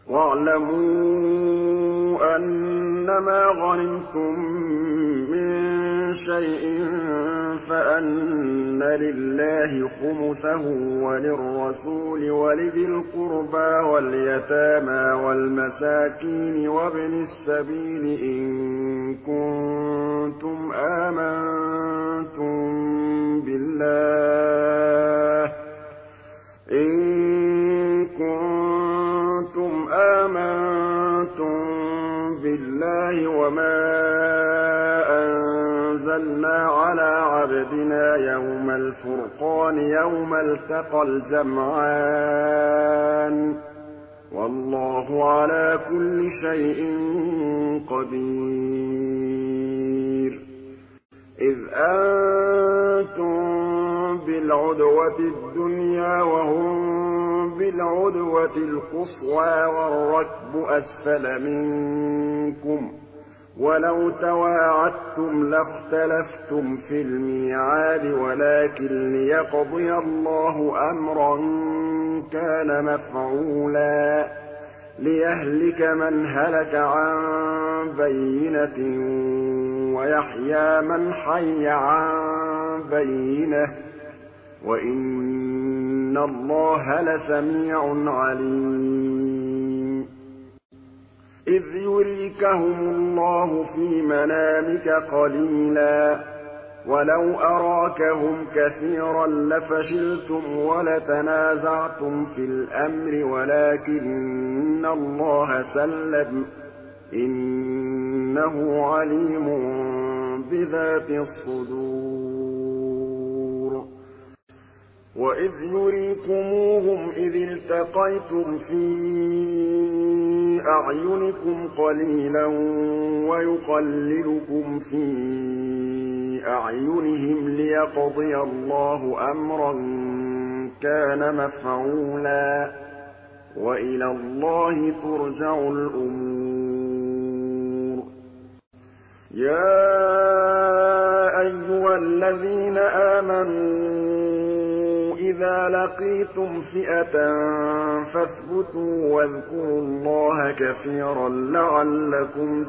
وَاعْلَمُوا أَنَّمَا غَنِمْتُم مِّن شَيْءٍ فَأَنَّ لِلَّهِ خُمُسَهُ وَلِلرَّسُولِ وَلِذِي الْقُرْبَىٰ وَالْيَتَامَىٰ وَالْمَسَاكِينِ وَابْنِ السَّبِيلِ إِن كُنتُمْ آمَنتُم بِاللَّهِ وَمَا أَنزَلْنَا عَلَىٰ عَبْدِنَا يَوْمَ الْفُرْقَانِ يَوْمَ الْتَقَى الْجَمْعَانِ ۗ وَاللَّهُ عَلَىٰ كُلِّ شَيْءٍ قَدِيرٌ إِذْ أَنتُم بِالْعُدْوَةِ الدُّنْيَا وَهُم بِالْعُدْوَةِ الْقُصْوَىٰ وَالرَّكْبُ أَسْفَلَ مِنكُمْ ۚ وَلَوْ تَوَاعَدتُّمْ لَاخْتَلَفْتُمْ فِي الْمِيعَادِ وَلَٰكِن لِّيَقْضِيَ اللَّهُ أَمْرًا كَانَ مَفْعُولًا لِّيَهْلِكَ مَنْ هَلَكَ عَن بَيِّنَةٍ وَيَحْيَىٰ مَنْ حَيَّ عَن بَيِّنَةٍ ۗ وَإِنَّ اللَّهَ لَسَمِيعٌ عَلِيمٌ إِذْ يُرِيكَهُمُ اللَّهُ فِي مَنَامِكَ قَلِيلًا وَلَوْ أَرَاكَهُمْ كَثِيرًا لَّفَشِلْتُمْ وَلَتَنَازَعْتُمْ فِي الْأَمْرِ وَلَٰكِنَّ اللَّهَ سَلَّمَ ۗ إِنَّهُ عَلِيمٌ بِذَاتِ الصُّدُورِ وَإِذْ يُرِيكُمُوهُمْ إِذِ الْتَقَيْتُمْ فِي أَعْيُنِكُمْ قَلِيلًا وَيُقَلِّلُكُمْ فِي أَعْيُنِهِمْ لِيَقْضِيَ اللَّهُ أَمْرًا كَانَ مَفْعُولًا ۗ وَإِلَى اللَّهِ تُرْجَعُ الْأُمُورُ يَا أَيُّهَا الَّذِينَ آمَنُوا إِذَا لَقِيتُمْ فِئَةً فَاثْبُتُوا وَاذْكُرُوا اللَّهَ كَثِيرًا لَّعَلَّكُمْ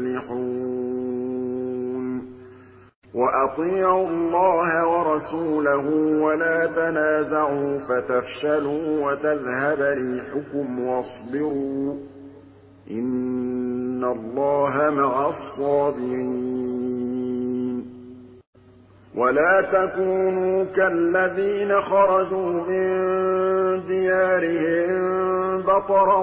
تُفْلِحُونَ وَأَطِيعُوا اللَّهَ وَرَسُولَهُ وَلَا تَنَازَعُوا فَتَفْشَلُوا وَتَذْهَبَ رِيحُكُمْ وَاصْبِرُوا ۚ إِنَّ اللَّهَ مَعَ الصَّابِرِينَ وَلَا تَكُونُوا كَالَّذِينَ خَرَجُوا مِن دِيَارِهِم بَطَرًا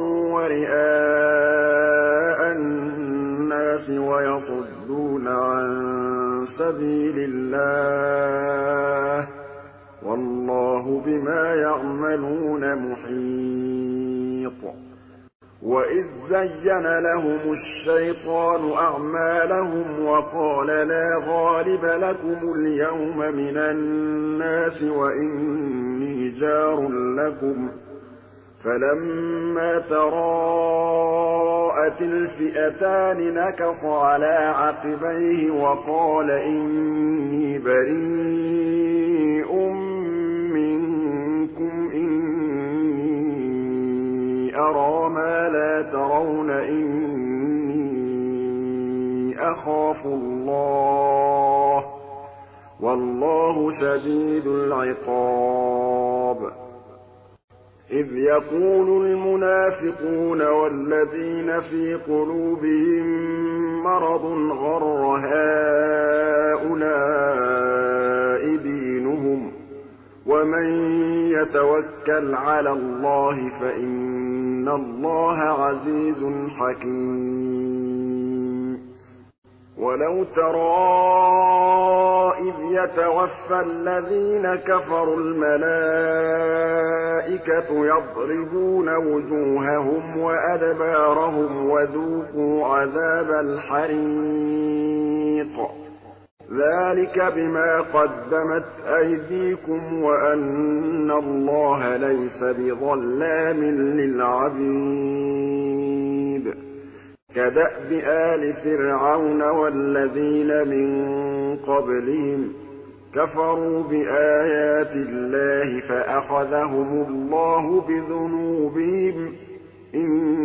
وَرِئَاءَ النَّاسِ وَيَصُدُّونَ عَن سَبِيلِ اللَّهِ ۗ وَاللَّهُ بِمَا يَعْمَلُونَ مُحِيطٌ وَإِذ زَّيَّنَ لَهُمُ الشَّيْطَانُ أَعْمَالَهُمْ وَقَالَ لَا غَالِبَ لَكُمُ الْيَوْمَ مِنَ النَّاسِ وَإِنِّي جَارٌ لَّكُمْ ۖ فَلَمَّا تَرَاءَتِ الْفِئَتَانِ نَكَصَ عَلَىٰ عَقِبَيْهِ وَقَالَ إِنِّي بَرِيءٌ مِّنكُمْ إِنِّي أَرَىٰ مَا لَا تَرَوْنَ إِنِّي أَخَافُ اللَّهَ ۚ وَاللَّهُ شَدِيدُ الْعِقَابِ إِذْ يَقُولُ الْمُنَافِقُونَ وَالَّذِينَ فِي قُلُوبِهِم مَّرَضٌ غَرَّ هَٰؤُلَاءِ دِينُهُمْ ۗ وَمَن يَتَوَكَّلْ عَلَى اللَّهِ فَإِنَّ اللَّهَ عَزِيزٌ حَكِيمٌ وَلَوْ تَرَىٰ إِذْ يَتَوَفَّى الَّذِينَ كَفَرُوا الْمَلَائِكَةُ يَضْرِبُونَ وُجُوهَهُمْ وَأَدْبَارَهُمْ وَذُوقُوا عَذَابَ الْحَرِيقِ ذَٰلِكَ بِمَا قَدَّمَتْ أَيْدِيكُمْ وَأَنَّ اللَّهَ لَيْسَ بِظَلَّامٍ لِّلْعَبِيدِ كَدَأْبِ آلِ فِرْعَوْنَ وَالَّذِينَ مِن قَبْلِهِمْ كَفَرُوا بِآيَاتِ اللَّهِ فَأَخَذَهُمُ اللَّهُ بِذُنُوبِهِمْ ۗ إِنَّ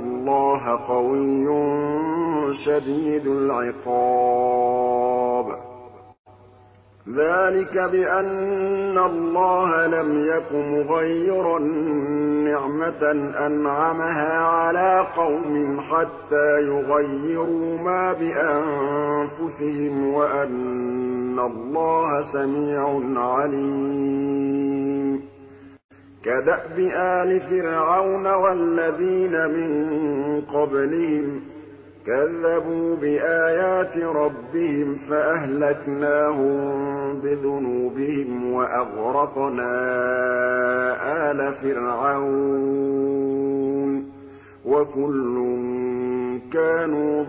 اللَّهَ قَوِيٌّ شَدِيدُ الْعِقَابِ ذَٰلِكَ بِأَنَّ اللَّهَ لَمْ يَكُ مُغَيِّرًا نِّعْمَةً أَنْعَمَهَا عَلَىٰ قَوْمٍ حَتَّىٰ يُغَيِّرُوا مَا بِأَنفُسِهِمْ وَأَنَّ اللَّهَ سَمِيعٌ عَلِيمٌ كَدَأْبِ آلِ فِرْعَوْنَ وَالَّذِينَ مِن قَبْلِهِمْ ۚ كَذَّبُوا بِآيَاتِ رَبِّهِمْ فَأَهْلَكْنَاهُم بِذُنُوبِهِمْ وَأَغْرَقْنَا آلَ فِرْعَوْنَ ۚ وَكُلٌّ كَانُوا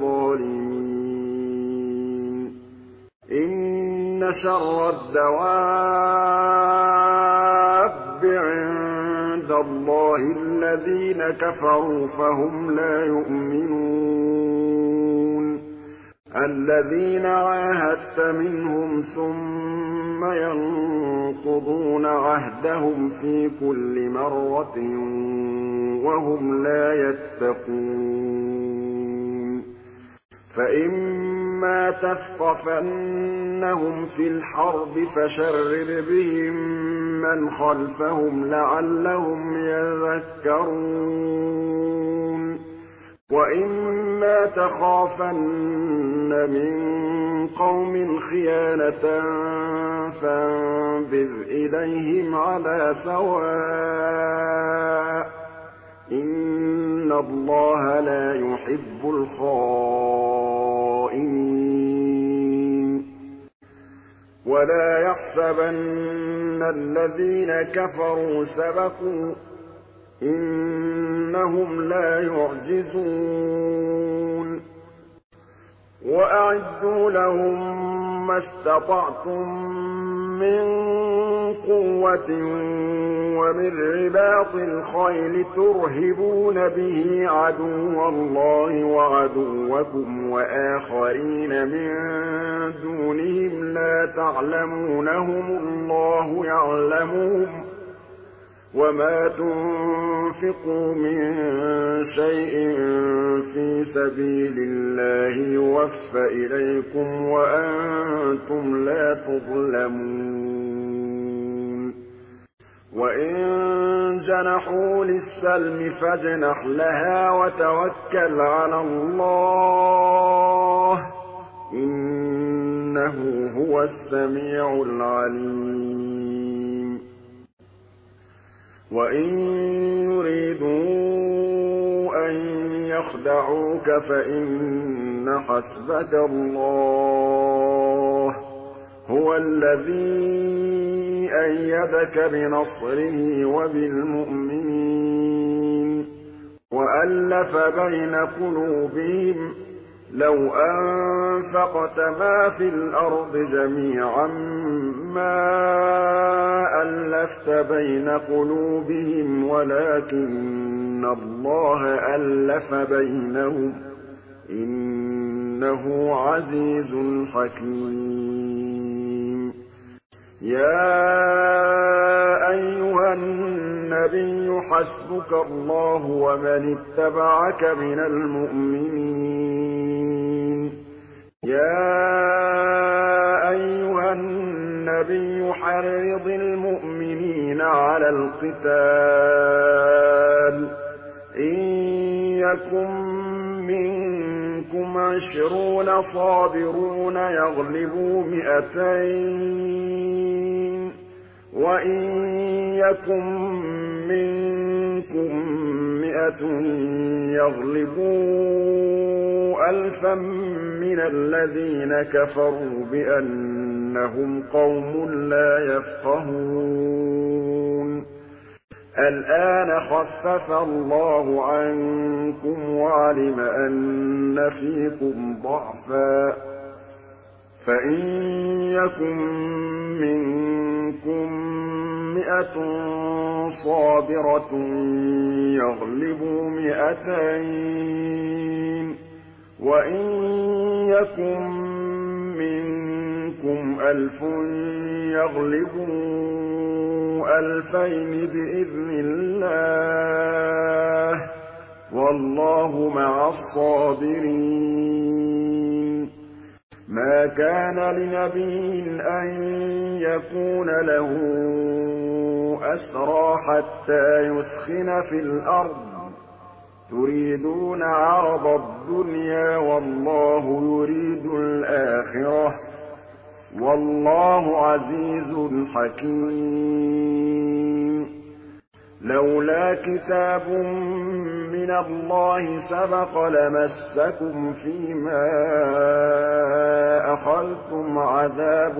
ظَالِمِينَ إِنَّ شَرَّ الدَّوَابِّ عِندَ اللَّهِ الَّذِينَ كَفَرُوا فَهُمْ لَا يُؤْمِنُونَ الَّذِينَ عَاهَدتَّ مِنْهُمْ ثُمَّ يَنقُضُونَ عَهْدَهُمْ فِي كُلِّ مَرَّةٍ وَهُمْ لَا يَتَّقُونَ فَإِمَّا تَثْقَفَنَّهُمْ فِي الْحَرْبِ فَشَرِّدْ بِهِم مَّنْ خَلْفَهُمْ لَعَلَّهُمْ يَذَّكَّرُونَ وَإِمَّا تَخَافَنَّ مِن قَوْمٍ خِيَانَةً فَانبِذْ إِلَيْهِمْ عَلَىٰ سَوَاءٍ ۚ إِنَّ اللَّهَ لَا يُحِبُّ الْخَائِنِينَ وَلَا يَحْسَبَنَّ الَّذِينَ كَفَرُوا سَبَقُوا ۚ إِنَّهُمْ لَا يُعْجِزُونَ وَأَعِدُّوا لَهُم مَّا اسْتَطَعْتُم مِّن قُوَّةٍ وَمِن رِّبَاطِ الْخَيْلِ تُرْهِبُونَ بِهِ عَدُوَّ اللَّهِ وَعَدُوَّكُمْ وَآخَرِينَ مِن دُونِهِمْ لَا تَعْلَمُونَهُمُ اللَّهُ يَعْلَمُهُمْ ۚ وَمَا تُنفِقُوا مِن شَيْءٍ فِي سَبِيلِ اللَّهِ يُوَفَّ إِلَيْكُمْ وَأَنتُمْ لَا تُظْلَمُونَ وَإِن جَنَحُوا لِلسَّلْمِ فَاجْنَحْ لَهَا وَتَوَكَّلْ عَلَى اللَّهِ ۚ إِنَّهُ هُوَ السَّمِيعُ الْعَلِيمُ وَإِن يُرِيدُوا أَن يَخْدَعُوكَ فَإِنَّ حَسْبَكَ اللَّهُ ۚ هُوَ الَّذِي أَيَّدَكَ بِنَصْرِهِ وَبِالْمُؤْمِنِينَ وَأَلَّفَ بَيْنَ قُلُوبِهِمْ ۚ لَوْ أَنفَقْتَ مَا فِي الْأَرْضِ جَمِيعًا مَّا أَلَّفْتَ بَيْنَ قُلُوبِهِمْ وَلَٰكِنَّ اللَّهَ أَلَّفَ بَيْنَهُمْ ۚ إِنَّهُ عَزِيزٌ حَكِيمٌ يَا أَيُّهَا النَّبِيُّ حَسْبُكَ اللَّهُ وَمَنِ اتَّبَعَكَ مِنَ الْمُؤْمِنِينَ يَا أَيُّهَا النَّبِيُّ حَرِّضِ الْمُؤْمِنِينَ عَلَى الْقِتَالِ ۚ إِن يَكُن مِّنكُمْ 20 صَابِرُونَ يَغْلِبُوا 200 ۚ وَإِن يَكُن مِّنكُم 100 يَغْلِبُوا 1000 مِّنَ الَّذِينَ كَفَرُوا بِأَنَّهُمْ قَوْمٌ لَّا يَفْقَهُونَ الْآنَ خَفَّفَ اللَّهُ عَنكُمْ وَعَلِمَ أَنَّ فِيكُمْ ضَعْفًا ۚ فَإِن يَكُن مِّنكُم 100 صَابِرَةٌ يَغْلِبُوا 200 ۚ وَإِن يَكُن مِّنكُمْ 1000 يَغْلِبُوا 2000 بِإِذْنِ اللَّهِ ۗ وَاللَّهُ وَاللَّهُ مَعَ الصَّابِرِينَ مَا كَانَ لِنَبِيٍّ أَن يَكُونَ لَهُ أَسْرَىٰ حَتَّىٰ يُثْخِنَ فِي الْأَرْضِ تُرِيدُونَ عَرَضَ الدُّنْيَا وَاللَّهُ يُرِيدُ الْآخِرَةَ ۗ وَاللَّهُ عَزِيزٌ حَكِيمٌ لَّوْلَا كِتَابٌ مِّنَ اللَّهِ سَبَقَ لَمَسَّكُمْ فِيمَا أَخَذْتُمْ عَذَابٌ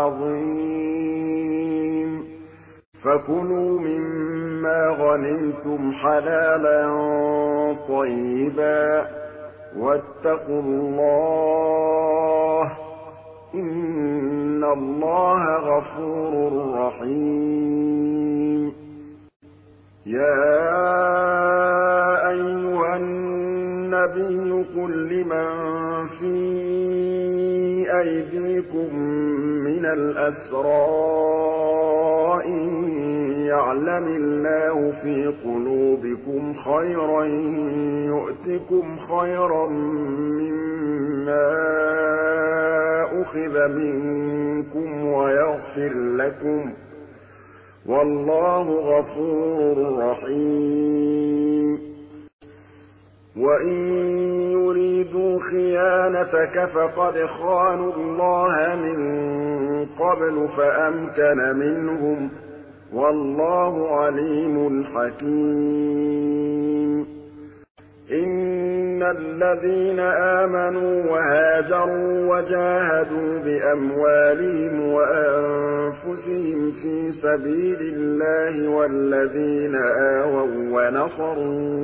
عَظِيمٌ فَكُلُوا مِمَّا غَنِمْتُمْ حَلَالًا طَيِّبًا وَاتَّقُوا اللَّهَ ۚ إِنَّ اللَّهَ غَفُورٌ رَّحِيمٌ يَا أَيُّهَا النَّبِيُّ قُل لِّمَن فِي أَيْدِيكُم مِّنَ الْأَسْرَىٰ إِن يَعْلَمِ اللَّهُ فِي قُلُوبِكُمْ خَيْرًا يُؤْتِكُمْ خَيْرًا مِّمَّا أُخِذَ مِنكُمْ وَيَغْفِرْ لَكُمْ ۗ وَاللَّهُ غَفُورٌ رَّحِيمٌ وَإِن يُرِيدُوا خِيَانَتَكَ فَقَدْ خَانُوا اللَّهَ مِن قَبْلُ فَأَمْكَنَ مِنْهُمْ ۗ وَاللَّهُ عَلِيمٌ حَكِيمٌ إِنَّ الَّذِينَ آمَنُوا وَهَاجَرُوا وَجَاهَدُوا بِأَمْوَالِهِمْ وَأَنفُسِهِمْ فِي سَبِيلِ اللَّهِ وَالَّذِينَ آوَوا وَّنَصَرُوا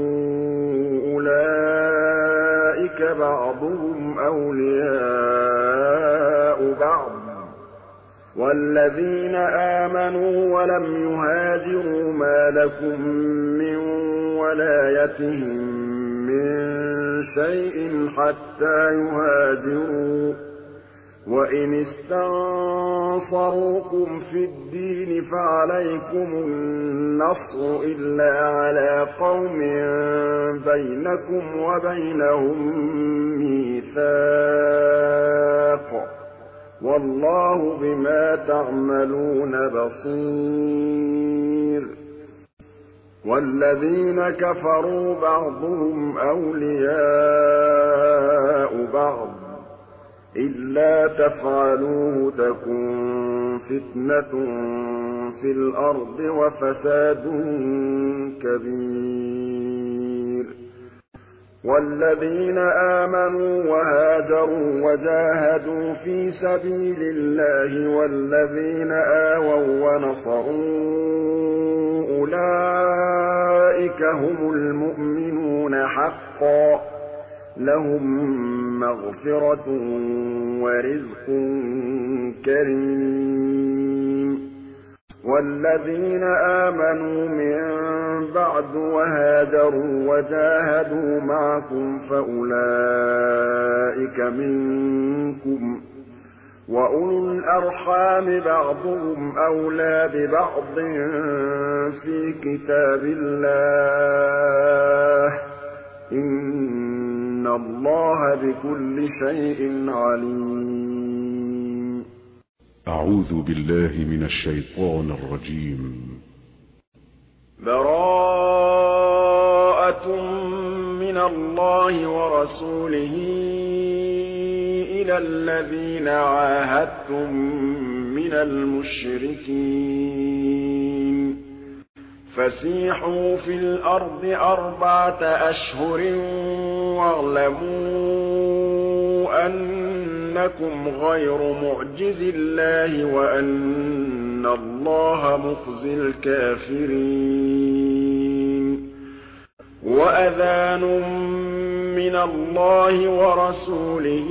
أُولَٰئِكَ بَعْضُهُمْ أَوْلِيَاءُ بَعْضٍ ۚ وَالَّذِينَ آمَنُوا وَلَمْ يُهَاجِرُوا مَا لَكُم مِّن وَلَايَتِهِم مِّن شَيْءٍ حَتَّىٰ يُهَاجِرُوا ۚ وَإِنِ اسْتَنصَرُوكُمْ فِي الدِّينِ فَعَلَيْكُمُ النَّصْرُ إِلَّا عَلَىٰ قَوْمٍ بَيْنَكُمْ وَبَيْنَهُم مِّيثَاقٌ ۗ وَاللَّهُ بِمَا تَعْمَلُونَ بَصِيرٌ وَالَّذِينَ كَفَرُوا بَعْضُهُمْ أَوْلِيَاءُ بَعْضٍ ۚ إِلَّا تَفْعَلُوهُ تَكُن فِتْنَةٌ فِي الْأَرْضِ وَفَسَادٌ كَبِيرٌ وَالَّذِينَ آمَنُوا وَهَاجَرُوا وَجَاهَدُوا فِي سَبِيلِ اللَّهِ وَالَّذِينَ آوَوا وَّنَصَرُوا أُولَٰئِكَ هُمُ الْمُؤْمِنُونَ حَقًّا ۚ لَّهُم مَّغْفِرَةٌ وَرِزْقٌ كَرِيمٌ وَالَّذِينَ آمَنُوا مِن بَعْدُ وَهَاجَرُوا وَجَاهَدُوا مَعَكُمْ فَأُولَٰئِكَ مِنكُمْ ۚ وَأُولُو الْأَرْحَامِ بَعْضُهُمْ أَوْلَىٰ بِبَعْضٍ فِي كِتَابِ اللَّهِ ۗ إِنَّ اللَّهَ بِكُلِّ شَيْءٍ عَلِيمٌ أعوذ بالله من الشيطان الرجيم. براءة من الله ورسوله إلى الذين عاهدتم من المشركين فسيحوا في الأرض 4 أشهر واعلموا أنكم غير معجز الله وأن الله مخزي الكافرين وأذان من الله ورسوله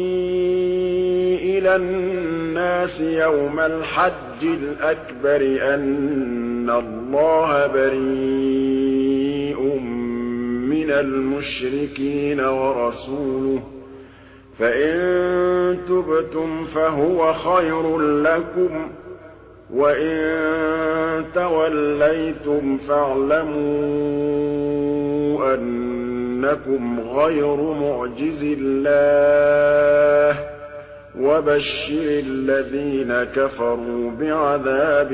إلى الناس يوم الحج الأكبر أن الله بريء من المشركين ورسوله فإن تبتم فهو خير لكم وإن توليتم فاعلموا إنكم غير معجز الله وبشر الذين كفروا بعذاب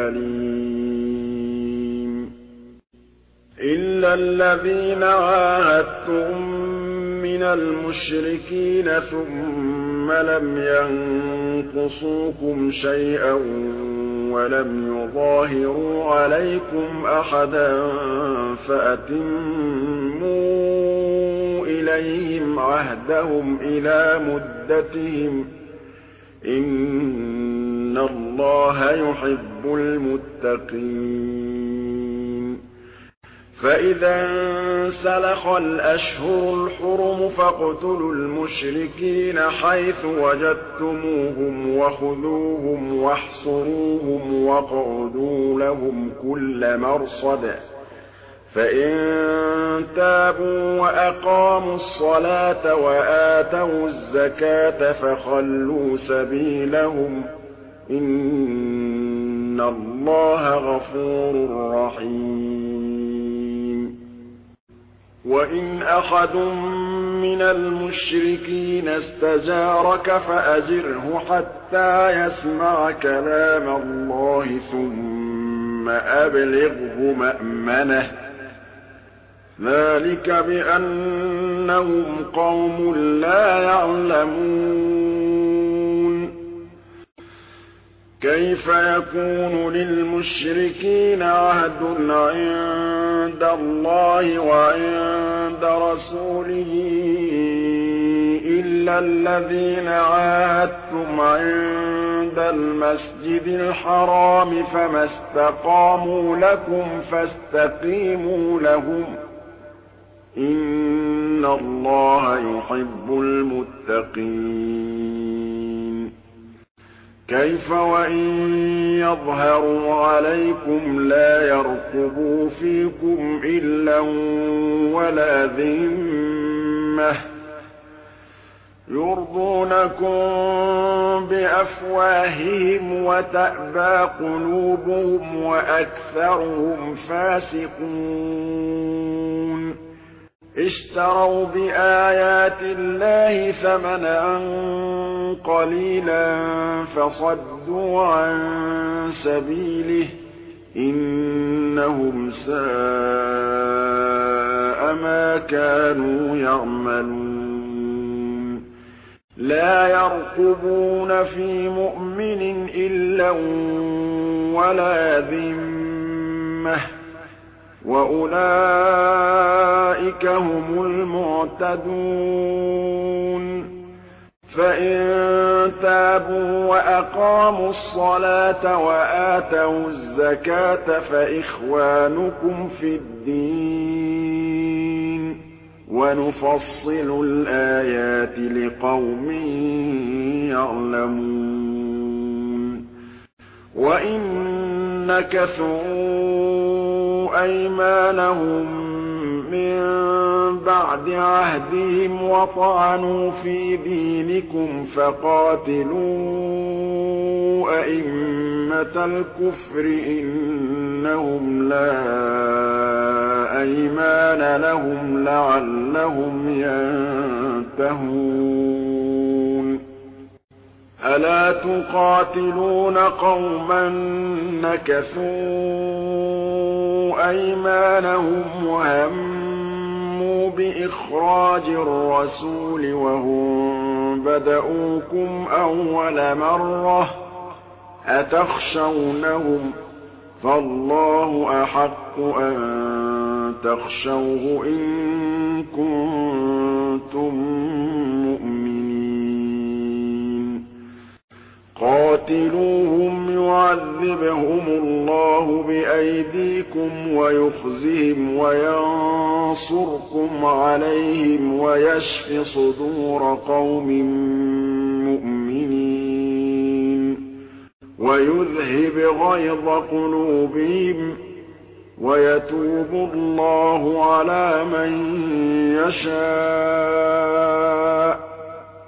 أليم إلا الذين عاهدتم من المشركين ثم لم ينقصوكم شيئا ولم يظاهروا عليكم أحدا فأتموا إليهم عهدهم إلى مدتهم إن الله يحب المتقين فإذا انسلخ الأشهر الحرم فاقتلوا المشركين حيث وجدتموهم وخذوهم واحصروهم واقعدوا لهم كل مرصد فإن تابوا وأقاموا الصلاة وآتوا الزكاة فخلوا سبيلهم إن الله غفور رحيم وإن أحد من المشركين استجارك فأجره حتى يسمع كلام الله ثم أبلغه مأمنه ذلك بأنهم قوم لا يعلمون كيف يكون للمشركين عهد عند الله وعند رسوله إلا الذين عاهدتم عند المسجد الحرام فما استقاموا لكم فاستقيموا لهم إن الله يحب المتقين كيف وإن يظهروا عليكم لا يرقبوا فيكم إلا ولا ذمة يرضونكم بأفواههم وتأبى قلوبهم وأكثرهم فاسقون اشتروا بآيات الله ثمنا قليلا فصدوا عن سبيله إنهم ساء ما كانوا يعملون لا يرقبون في مؤمن إلا ولا ذمة وأولئك هم المعتدون فإن تابوا وأقاموا الصلاة وآتوا الزكاة فإخوانكم في الدين ونفصل الآيات لقوم يعلمون وإن نكثوا أيمانهم من بعد عهدهم وطعنوا في دينكم فقاتلوا أئمة الكفر إنهم لا أيمان لهم لعلهم ينتهون ألا تقاتلون قوما نكثوا أيمانهم وهموا بإخراج الرسول وهم بدؤوكم أول مرة أتخشونهم فالله أحق أن تخشوه إن كنتم مؤمنين قاتلوهم يعذبهم الله بأيديكم ويخزهم وينصركم عليهم ويشف صدور قوم مؤمنين ويذهب غيظ قلوبهم ويتوب الله على من يشاء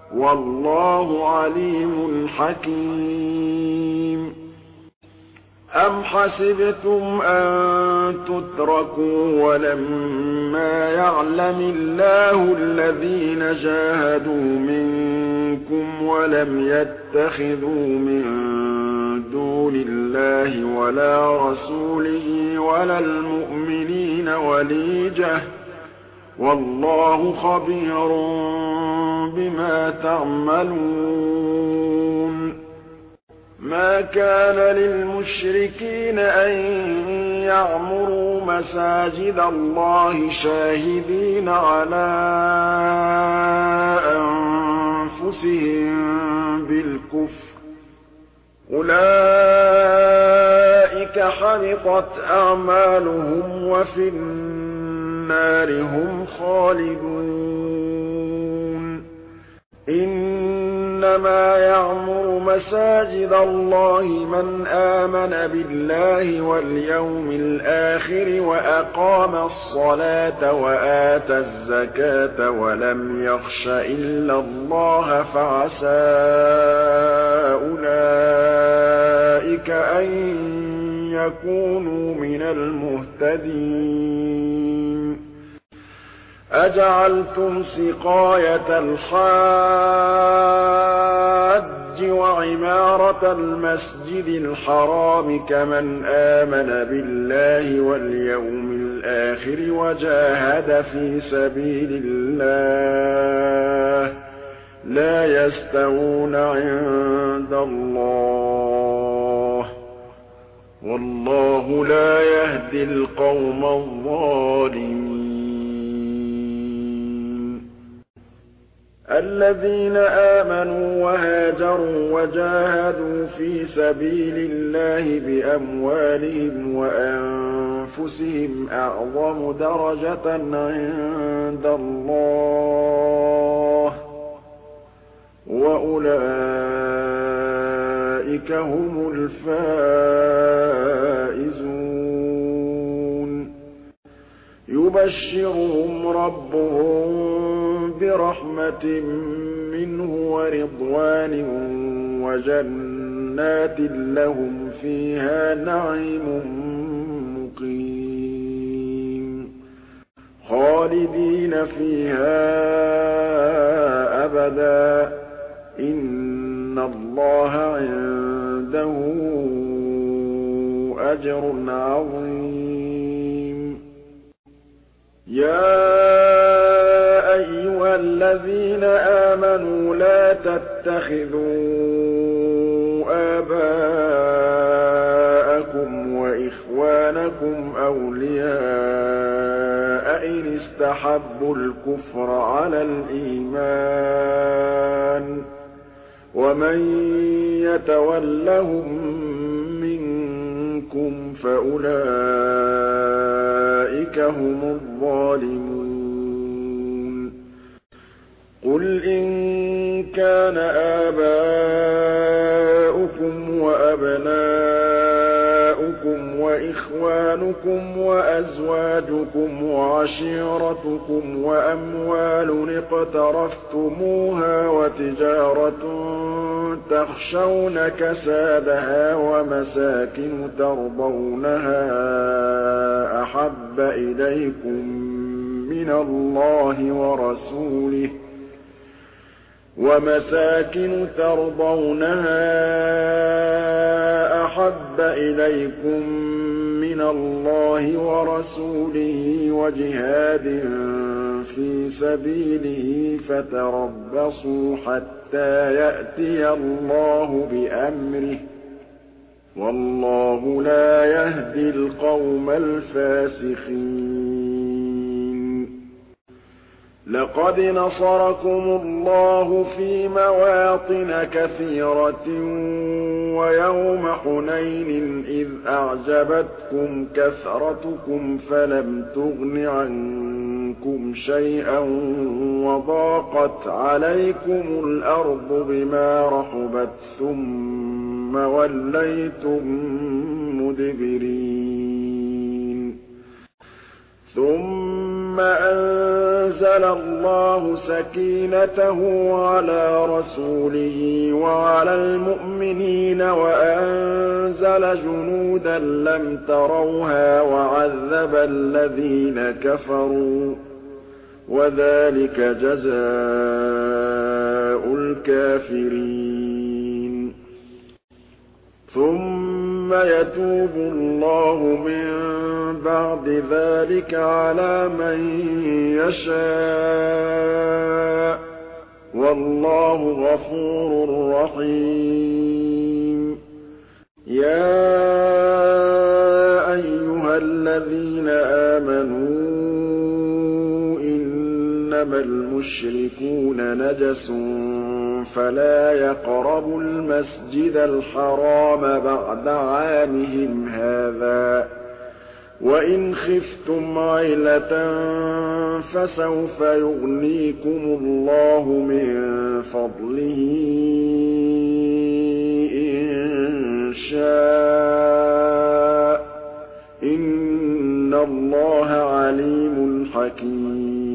والله عليم حكيم أَمْ حَسِبْتُمْ أَن تُتْرَكُوا وَلَمَّا يَعْلَمِ اللَّهُ الَّذِينَ جَاهَدُوا مِنكُمْ وَلَمْ يَتَّخِذُوا مِن دُونِ اللَّهِ وَلَا رَسُولِهِ وَلَا الْمُؤْمِنِينَ وَلِيجَةً ۚ وَاللَّهُ خَبِيرٌ بِمَا تَعْمَلُونَ مَا كَانَ لِلْمُشْرِكِينَ أَن يَعْمُرُوا مَسَاجِدَ اللَّهِ شَاهِدِينَ عَلَىٰ أَنفُسِهِم بِالْكُفْرِ ۚ أُولَٰئِكَ حَبِطَتْ أَعْمَالُهُمْ وَفِي النَّارِ هُمْ خَالِدُونَ إِنَّمَا يَعْمُرُ مَسَاجِدَ اللَّهِ مَنْ آمَنَ بِاللَّهِ وَالْيَوْمِ الْآخِرِ وَأَقَامَ الصَّلَاةَ وَآتَى الزَّكَاةَ وَلَمْ يَخْشَ إِلَّا اللَّهَ فَعَسَىٰ أُولَٰئِكَ أَن يَكُونُوا مِنَ الْمُهْتَدِينَ أَجَعَلْتُمْ سِقَايَةَ الْحَاجِّ وَعِمَارَةَ الْمَسْجِدِ الْحَرَامِ كَمَنْ آمَنَ بِاللَّهِ وَالْيَوْمِ الْآخِرِ وَجَاهَدَ فِي سَبِيلِ اللَّهِ ۚ لَا يَسْتَوُونَ عِندَ اللَّهِ ۗ وَاللَّهُ لَا يَهْدِي الْقَوْمَ الظَّالِمِينَ الَّذِينَ آمَنُوا وَهَاجَرُوا وَجَاهَدُوا فِي سَبِيلِ اللَّهِ بِأَمْوَالِهِمْ وَأَنفُسِهِمْ أَعْظَمُ دَرَجَةً عِندَ اللَّهِ ۗ وَأُولَٰئِكَ هُمُ الْفَائِزُونَ يُبَشِّرُهُمْ رَبُّهُم بِرَحْمَةٍ مِّنْهُ وَرِضْوَانٍ وَجَنَّاتٍ لَّهُمْ فِيهَا نَعِيمٌ مُّقِيمٌ خَالِدِينَ فِيهَا أَبَدًا ۚ إِنَّ اللَّهَ عِندَهُ أَجْرٌ عَظِيمٌ يَا أَيُّهَا الَّذِينَ آمَنُوا لَا تَتَّخِذُوا آبَاءَكُمْ وَإِخْوَانَكُمْ أَوْلِيَاءَ إِنِ اسْتَحَبُّوا الْكُفْرَ عَلَى الْإِيمَانِ ۚ وَمَن يَتَوَلَّهُم مِّنكُمْ فَأُولَٰئِكَ هُمُ الظَّالِمُونَ قُلْ إِن كَانَ آبَاؤُكُمْ وَأَبْنَاؤُكُمْ وَإِخْوَانُكُمْ وَأَزْوَاجُكُمْ وَعَشِيرَتُكُمْ وَأَمْوَالٌ اقْتَرَفْتُمُوهَا وَتِجَارَةٌ تَخْشَوْنَ كَسَادَهَا وَمَسَاكِنُ تَرْضَوْنَهَا أَحَبَّ إِلَيْكُم مِّنَ اللَّهِ وَرَسُولِهِ وَجِهَادٍ فِي سَبِيلِهِ فَتَرَبَّصُوا حَتَّىٰ يَأْتِيَ اللَّهُ بِأَمْرِهِ ۗ وَاللَّهُ لَا يَهْدِي الْقَوْمَ الْفَاسِقِينَ لَقَدْ نَصَرَكُمُ اللَّهُ فِي مَوَاطِنَ كَثِيرَةٍ وَيَوْمَ حُنَيْنٍ إِذْ أَعْجَبَتْكُمْ كَثْرَتُكُمْ فَلَمْ تُغْنِ عَنكُمْ شَيْئًا وَضَاقَتْ عَلَيْكُمُ الْأَرْضُ بِمَا رَحُبَتْ ثُمَّ وَلَّيْتُم مُّدْبِرِينَ ثُمَّ أنزل الله سكينته على رسوله وعلى المؤمنين وأنزل جنودا لم تروها وعذب الذين كفروا وذلك جزاء الكافرين ثم يتوب الله من بعد ذلك على من يشاء والله غفور رحيم يا أيها الذين آمنوا إنما المشركون نجس فلا يقربوا المسجد الحرام بعد عامهم هذا وإن خفتم عيلة فسوف يغنيكم الله من فضله إن شاء إن الله عليم حكيم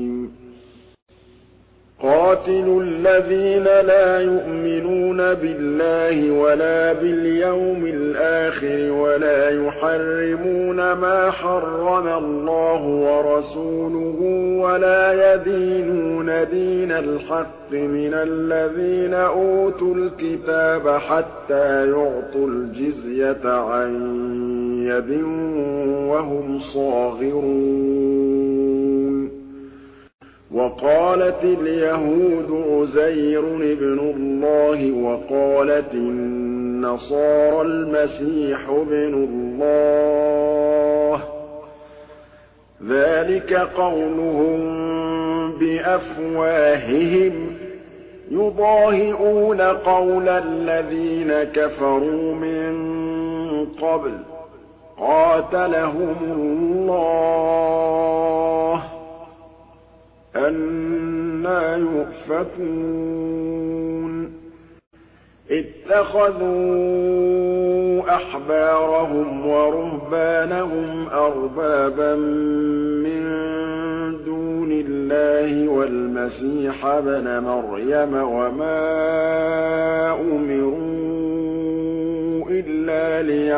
قاتلوا الذين لا يؤمنون بالله ولا باليوم الآخر ولا يحرمون ما حرم الله ورسوله ولا يدينون دين الحق من الذين أوتوا الكتاب حتى يعطوا الجزية عن يد وهم صاغرون وقالت اليهود عزير ابن الله وقالت النصارى المسيح ابن الله ذلك قولهم بأفواههم يضاهئون قول الذين كفروا من قبل قاتلهم الله أَنَّىٰ يُؤْفَكُونَ اتَّخَذُوا أَحْبَارَهُمْ وَرُهْبَانَهُمْ أَرْبَابًا مِّن دُونِ اللَّهِ وَالْمَسِيحَ ابْنَ مَرْيَمَ وَمَا أُمِرُوا إِلَّا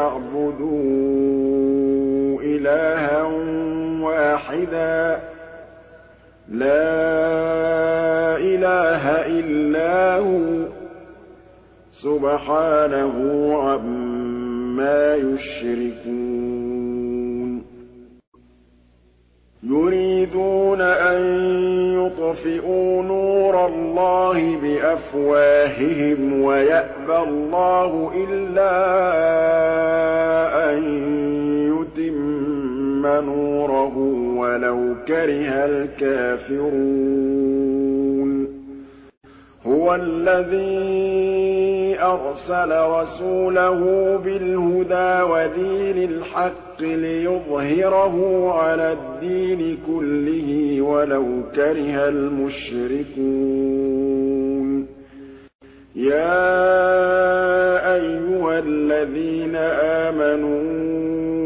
لِيَعْبُدُوا إِلَٰهًا وَاحِدًا لا إله إلا هو سبحانه عما يشركون يريدون أن يطفئوا نور الله بأفواههم ويأبى الله إلا أن يتم نوره ولو كره الكافرون هو الذي أرسل رسوله بالهدى ودين الحق ليظهره على الدين كله ولو كره المشركون يا أيها الذين آمنوا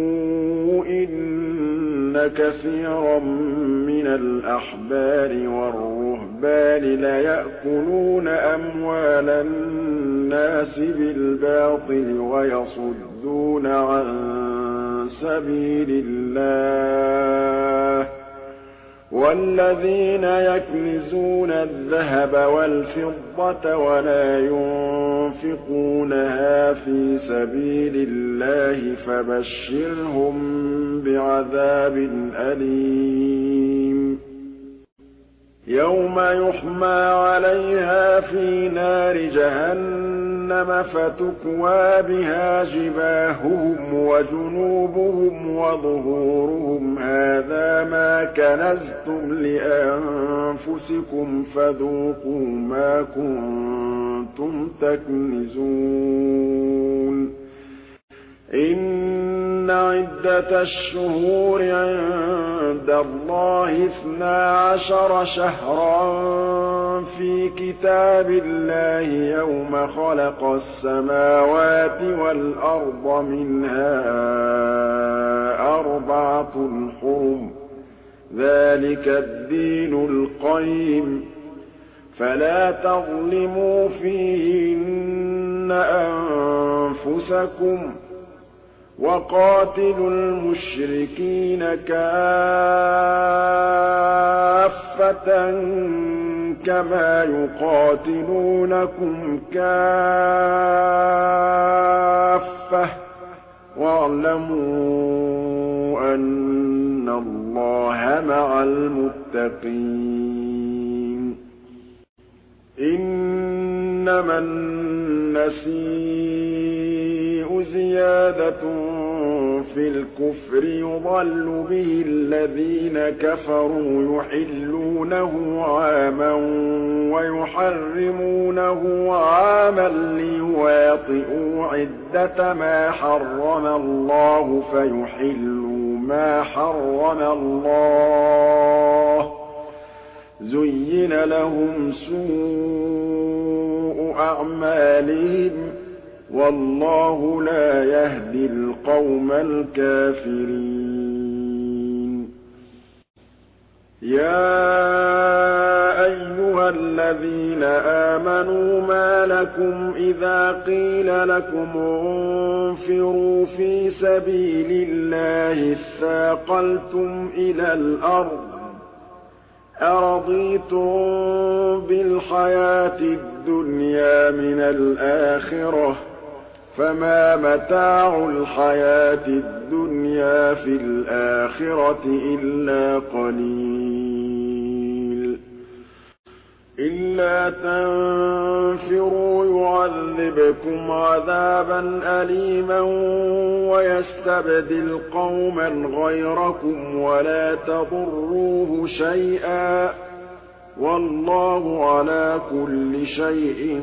إن كثيرا من الأحبار والرهبان ليأكلون أموال الناس بالباطل ويصدون عن سبيل الله والذين يكنزون الذهب والفضة ولا ينفقونها في سبيل الله فبشرهم بعذاب أليم يوم يحمى عليها في نار جهنم فتكوى بها جباههم وجنوبهم وظهورهم هذا ما كنزتم لأنفسكم فذوقوا ما كنتم تكنزون إن عدة الشهور عند الله 12 شهرا في كتاب الله يوم خلق السماوات والأرض منها 4 حرم ذَٰلِكَ الدِّينُ الْقَيِّمُ فَلَا تَظْلِمُوا فِيهِنَّ أَنفُسَكُمْ ۚ وَقَاتِلُوا الْمُشْرِكِينَ كَافَّةً كَمَا يُقَاتِلُونَكُمْ كَافَّةً ۚ وَاعْلَمُوا أَنَّ اللَّهَ مَعَ الْمُتَّقِينَ إِنَّمَا النَّسِيءُ زِيَادَةٌ فِي الْكُفْرِ يُضَلُّ بِهِ الَّذِينَ كَفَرُوا يُحِلُّونَهُ عَامًا وَيُحَرِّمُونَهُ عَامًا لِّيُوَاطِئُوا عِدَّةَ مَا حَرَّمَ اللَّهُ فَيُحِلُّوا مَا حَرَّمَ اللَّهُ ۚ زُيِّنَ لَهُمْ سُوءُ أَعْمَالِهِمْ ۗ وَاللَّهُ لَا يَهْدِي الْقَوْمَ الْكَافِرِينَ يَا أَيُّهَا الَّذِينَ آمَنُوا مَا لَكُمْ إِذَا قِيلَ لَكُمُ انفِرُوا فِي سَبِيلِ اللَّهِ اثَّاقَلْتُمْ إِلَى الْأَرْضِ أَرَضِيتُم بِالْحَيَاةِ الدُّنْيَا مِنَ الْآخِرَةِ ۚ فَمَا مَتَاعُ الْحَيَاةِ الدُّنْيَا فِي الْآخِرَةِ إِلَّا قَلِيلٌ إِلَّا تَنفِرُوا يُعَذِّبْكُمْ عَذَابًا أَلِيمًا وَيَسْتَبْدِلْ قَوْمًا غَيْرَكُمْ وَلَا تَضُرُّوهُ شَيْئًا ۗ وَاللَّهُ عَلَىٰ كُلِّ شَيْءٍ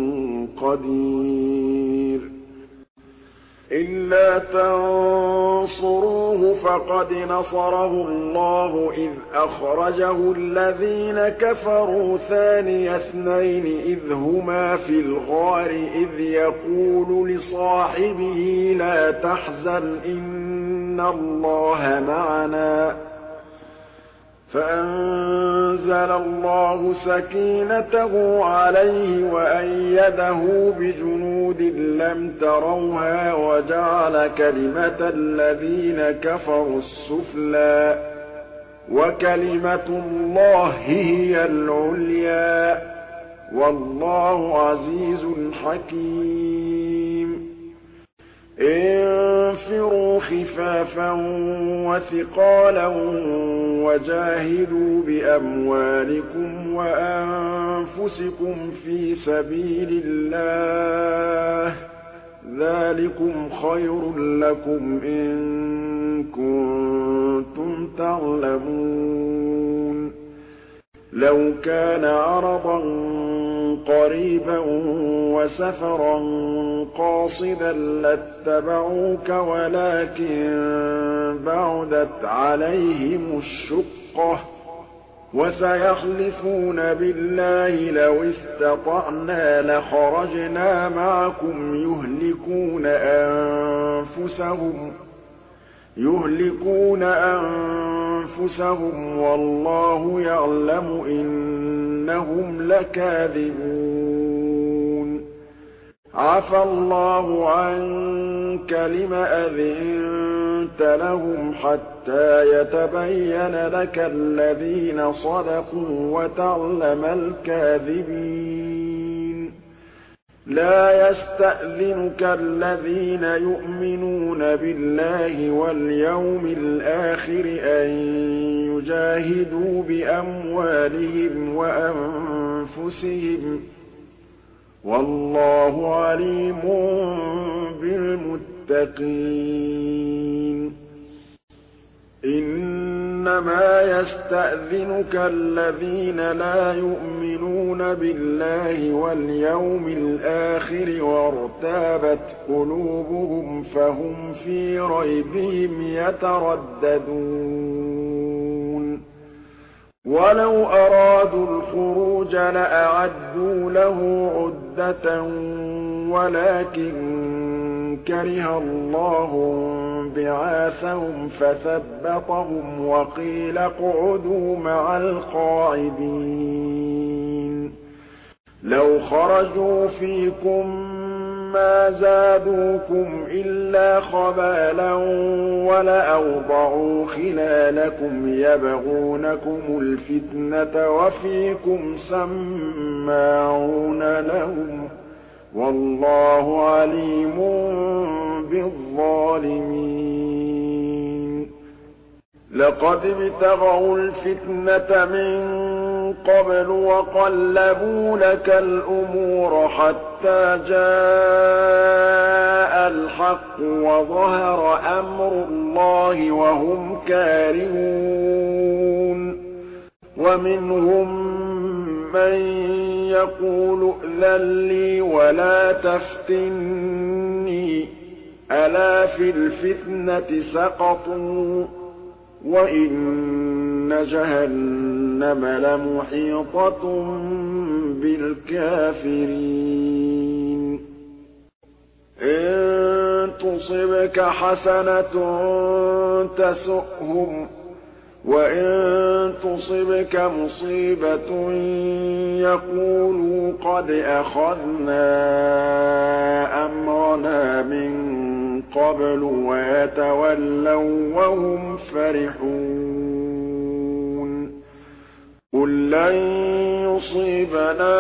قَدِيرٌ إِلَّا تَنصُرُوهُ فَقَدْ نَصَرَهُ اللَّهُ إِذْ أَخْرَجَهُ الَّذِينَ كَفَرُوا ثَانِيَ اثْنَيْنِ إِذْ هُمَا فِي الْغَارِ إِذْ يَقُولُ لِصَاحِبِهِ لَا تَحْزَنْ إِنَّ اللَّهَ مَعَنَا ۖ فَأَنزَلَ اللَّهُ سَكِينَتَهُ عَلَيْهِ وَأَيَّدَهُ بِجُنُودٍ لَّمْ تَرَوْهَا وَجَعَلَ كَلِمَةَ الَّذِينَ كَفَرُوا السُّفْلَىٰ ۗ وَكَلِمَةُ اللَّهِ هِيَ الْعُلْيَا ۗ وَاللَّهُ عَزِيزٌ حَكِيمٌ انفِرُوا خِفَافًا وَثِقَالًا وَجَاهِدُوا بِأَمْوَالِكُمْ وَأَنفُسِكُمْ فِي سَبِيلِ اللَّهِ ۚ ذَٰلِكُمْ خَيْرٌ لَّكُمْ إِن كُنتُمْ تَعْلَمُونَ لَوْ كَانَ عَرَضًا قَرِيبًا وَسَفَرًا قَاصِدًا لَّاتَّبَعُوكَ وَلَٰكِن بَعُدَتْ عَلَيْهِمُ الشُّقَّةُ ۚ وَسَيَحْلِفُونَ بِاللَّهِ لَوِ اسْتَطَعْنَا لَخَرَجْنَا مَعَكُمْ يُهْلِكُونَ أَنفُسَهُمْ وَاللَّهُ يَعْلَمُ إِنَّهُمْ لَكَاذِبُونَ عَفَا اللَّهُ عَنكَ لِمَ أَذِنتَ لَهُمْ حَتَّىٰ يَتَبَيَّنَ لَكَ الَّذِينَ صَدَقُوا وَتَعْلَمَ الْكَاذِبِينَ لَا يَسْتَأْذِنُكَ الَّذِينَ يُؤْمِنُونَ بِاللَّهِ وَالْيَوْمِ الْآخِرِ أَن يُجَاهِدُوا بِأَمْوَالِهِمْ وَأَنفُسِهِمْ ۗ وَاللَّهُ عَلِيمٌ بِالْمُتَّقِينَ إِنَّمَا يَسْتَأْذِنُكَ الَّذِينَ لَا يُؤْمِنُونَ بِاللَّهِ وَالْيَوْمِ الْآخِرِ وَارْتَابَتْ قُلُوبُهُمْ فَهُمْ فِي رَيْبِهِمْ يَتَرَدَّدُونَ وَلَوْ أَرَادُوا الْخُرُوجَ لَأَعَدُّوا لَهُ عُدَّةً وَلَٰكِن كَرِهَ اللَّهُ انبِعَاثَهُمْ فَثَبَّطَهُمْ وَقِيلَ اقْعُدُوا مَعَ الْقَاعِدِينَ لَوْ خَرَجُوا فِيكُم مَّا زَادُوكُمْ إِلَّا خَبَالًا وَلَأَوْضَعُوا خِلَالَكُمْ يَبْغُونَكُمُ الْفِتْنَةَ وَفِيكُمْ سَمَّاعُونَ لَهُمْ ۗ وَاللَّهُ عَلِيمٌ بِالظَّالِمِينَ لَقَدِ ابْتَغَوُا الْفِتْنَةَ مِن قَبْلُ وَقَلَّبُوا لَكَ الْأُمُورَ حَتَّىٰ جَاءَ الْحَقُّ وَظَهَرَ أَمْرُ اللَّهِ وَهُمْ كَارِهُونَ وَمِنْهُم مَّن يَقُولُ ائْذَن لِّي وَلَا تَفْتِنِّي ۚ أَلَا فِي الْفِتْنَةِ سَقَطُوا وَإِنَّ جَهَنَّمَ لَمُحِيطَةٌ بِالْكَافِرِينَ إِن تُصِبْكَ حَسَنَةٌ تَسُؤْهُمْ وَإِن تُصِبْكَ مُصِيبَةٌ يَقُولُوا قَدْ أَخَذْنَا أَمْرَنَا مِن قَبْلُ وَيَتَوَلَّوا وَّهُمْ فَرِحُونَ قُل لَّن يُصِيبَنَا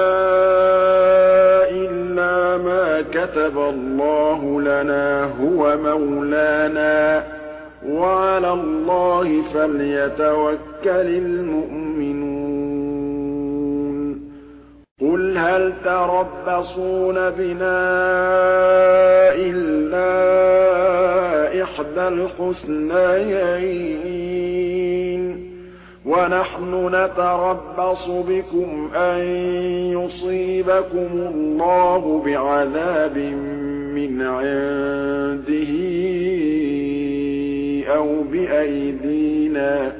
إِلَّا مَا كَتَبَ اللَّهُ لَنَا هُوَ مَوْلَانَا ۚ وَعَلَى اللَّهِ فَلْيَتَوَكَّلِ الْمُؤْمِنُونَ قُلْ هَلْ تَرَبَّصُونَ بِنَا إِلَّا إِحْدَى الْحُسْنَيَيْنِ وَنَحْنُ نَتَرَبَّصُ بِكُمْ أَن يُصِيبَكُمُ اللَّهُ بِعَذَابٍ مِّنْ عِندِهِ أَوْ بِأَيْدِينَا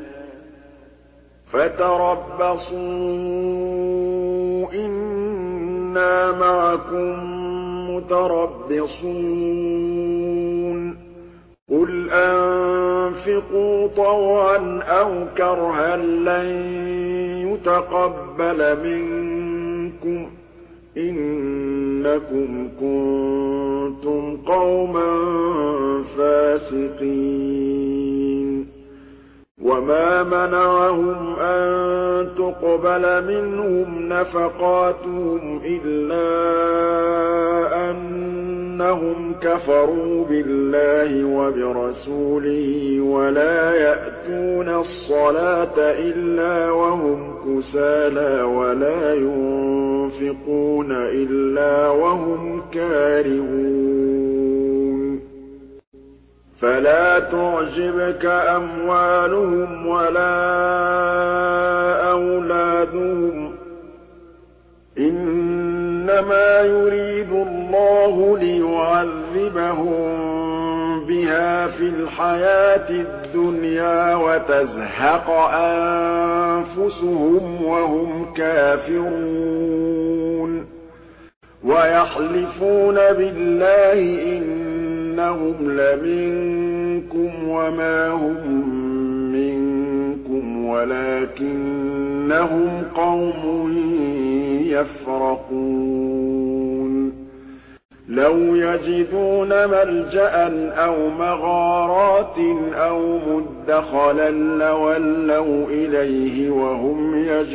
فَتَرَبَّصُوا إِنَّا مَعَكُم مُّتَرَبِّصُونَ قُلْ أَنفِقُوا طَوْعًا أَوْ كَرْهًا لَّن يُتَقَبَّلَ مِنكُمْ ۖ إِنَّكُمْ كُنتُمْ قَوْمًا فَاسِقِينَ وَمَا مَنَعَهُمْ أَن تُقْبَلَ مِنْهُمْ نَفَقَاتُهُمْ إِلَّا أَنَّهُمْ كَفَرُوا بِاللَّهِ وَبِرَسُولِهِ وَلَا يَأْتُونَ الصَّلَاةَ إِلَّا وَهُمْ كُسَالَىٰ وَلَا يُنفِقُونَ إِلَّا وَهُمْ كَارِهُونَ فَلَا تُعْجِبْكَ أَمْوَالُهُمْ وَلَا أَوْلَادُهُمْ ۚ إِنَّمَا يُرِيدُ اللَّهُ لِيُعَذِّبَهُم بِهَا فِي الْحَيَاةِ الدُّنْيَا وَتَزْهَقَ أَنفُسُهُمْ وَهُمْ كَافِرُونَ وَيَحْلِفُونَ بِاللَّهِ إِنَّهُمْ لَمِنكُمْ وَمَا هُم مِّنكُمْ وَلَٰكِنَّهُمْ قَوْمٌ يَفْرَقُونَ لَوْ يَجِدُونَ مَلْجَأً أَوْ مَغَارَاتٍ أَوْ مُدَّخَلًا لَّوَلَّوْا إِلَيْهِ وَهُمْ